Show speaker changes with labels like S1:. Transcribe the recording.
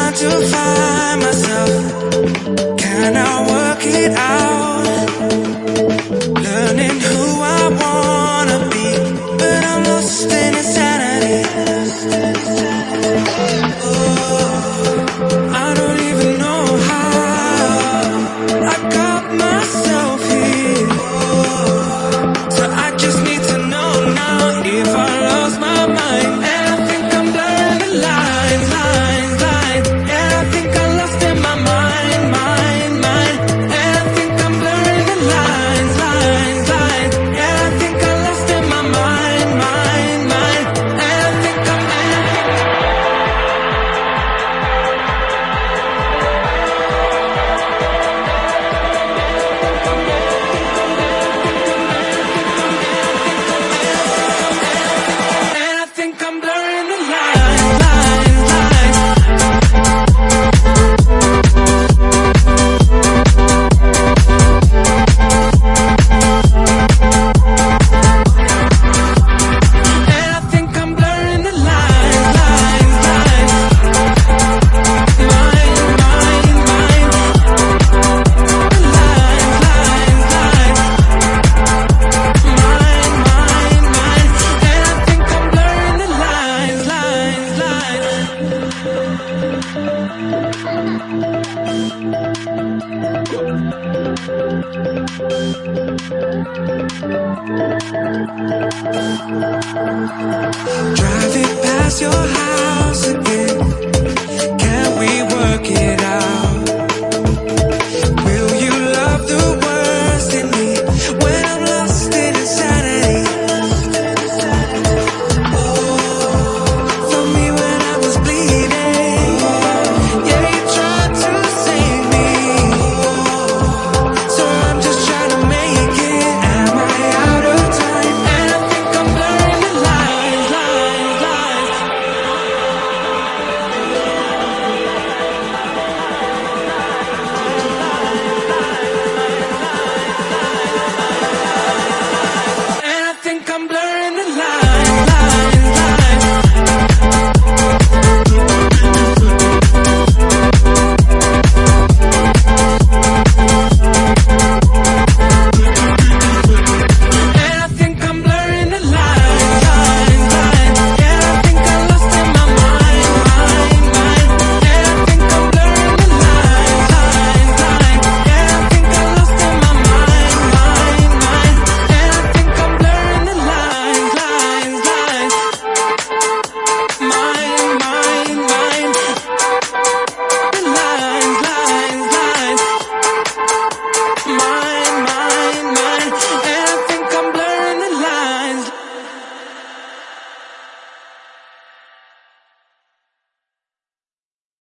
S1: trying to find myself. Can I work it out? Learning who I wanna be, but I'm lost in insanity. Oh, I don't even know how I got myself here. So I just need to know now if I lost my mind. And I think I'm blurring the lines, lines, lines. And I think I lost in my mind, mind, mind. And I think I'm blurring the lines, lines, lines. And I think I lost in my mind, mind, mind. And I think I'm blurring the lines, lines, lines. And I think I'm blurring the lines, lines, lines. Mine, mine, mine. Lines, lines, lines. Mine, mine, mine. And I think I'm blurring the lines, lines, lines. Driving past your house again.